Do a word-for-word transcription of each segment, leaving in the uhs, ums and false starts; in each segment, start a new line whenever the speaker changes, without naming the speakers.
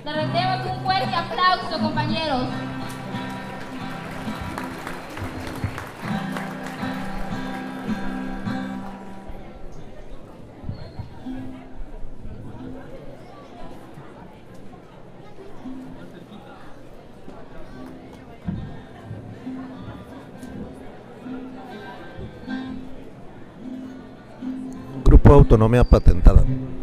Le rendemos un fuerte aplauso, compañeros.
Grupo Autonomía Patentada.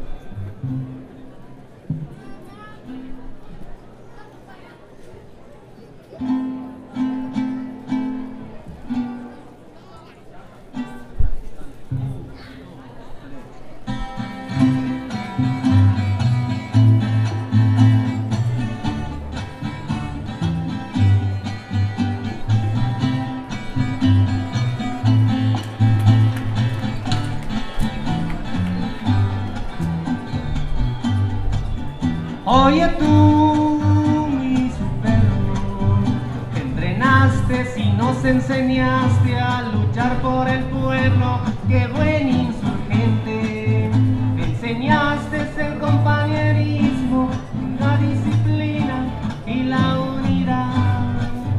Oye tú, mi supero, que entrenaste y nos enseñaste a luchar por el pueblo, qué buen insurgente. Me enseñaste el compañerismo, la disciplina y la unidad.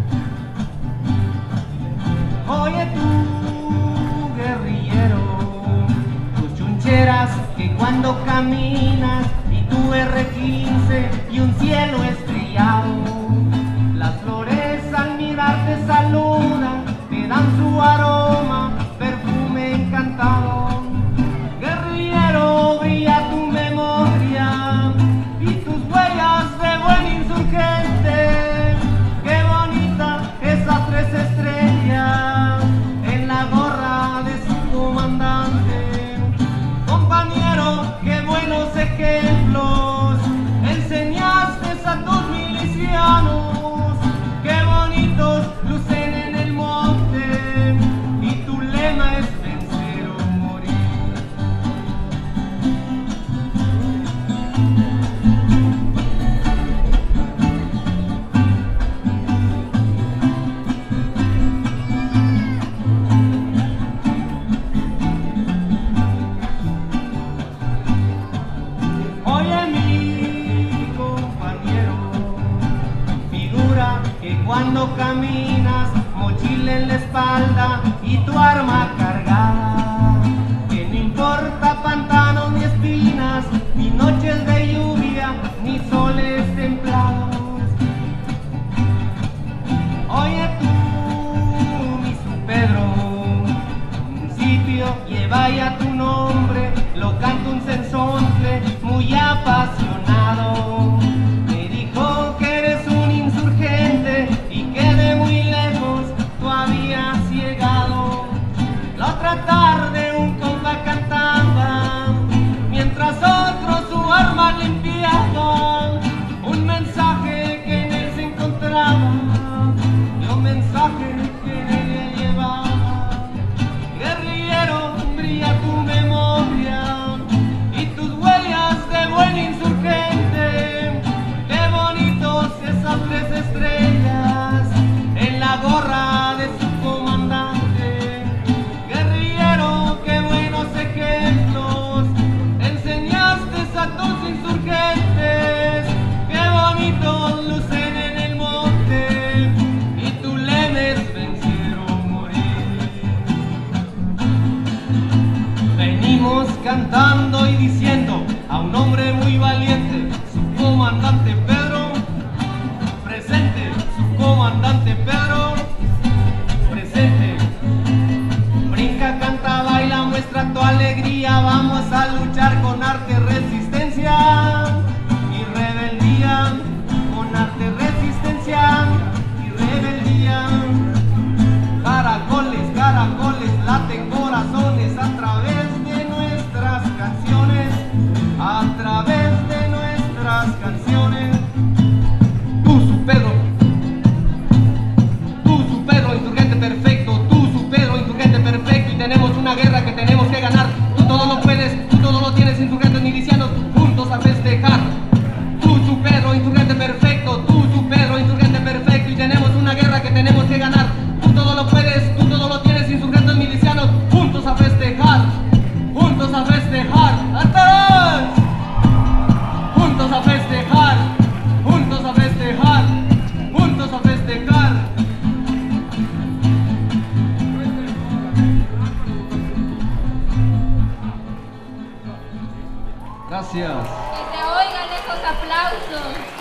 Oye tú, guerrillero, tus chuncheras que cuando caminas tu erre quince y un cielo estrellado, las flores al mirarte saludan, te dan su aroma, perfume encantado. Guerrillero, brilla tu memoria y tus huellas de buen insurgente. Qué bonita esas tres estrellas en la gorra de su comandante. Compañero, qué buenos ejemplos enseñaste a tus milicianos, qué bonitos lucen en el monte y tu lema es vencer o morir. Oye mi compañero, figura que cuando caminas, mochila en la espalda y tu arma cargada, que no importa pantanos ni espinas, ni noches de lluvia, ni soles templados. Oye tú, mi San Pedro, municipio lleva ya tu nombre, lo canta un sensonte muy apasionado. Me dijo que eres un insurgente y que de muy lejos tú habías llegado. La otra tarde un compa cantaba, mientras otros su arma limpiaban, un mensaje que en él se encontraba y un mensaje que en él llevaba. Guerrillero, brilla tu memoria y tus huellas de buen insurgente. Qué bonitos esas tres estrellas en la gorra de su comandante. Guerrillero, qué buenos ejemplos enseñaste a tus insurgentes. Qué bonitos lucen en el monte y tu lema es vencer o morir. Venimos cantando y diciendo a un hombre muy valiente, su comandante Pedro, presente, su comandante Pedro, presente. Brinca, canta, baila, muestra tu alegría, vamos a luchar con arte, resistencia y rebeldía, con arte, resistencia y rebeldía. Caracoles, caracoles, laten corazones a través de nuestras canciones, a través de nuestras canciones. Tú, su Pedro, tú, su Pedro, insurgente perfecto, tú, su Pedro, insurgente perfecto, y tenemos una guerra que tenemos que ganar. Tú todo lo puedes, tú todo lo tienes, insurgentes milicianos, juntos a festejar. Tú, su Pedro, insurgente perfecto, tú, su Pedro, insurgente perfecto, y tenemos una guerra que tenemos que ganar. Tú todo lo puedes, tú todo lo tienes, insurgentes milicianos, juntos a festejar, juntos a festejar, atrás, juntos a festejar,
Gracias.
Que se oigan esos aplausos.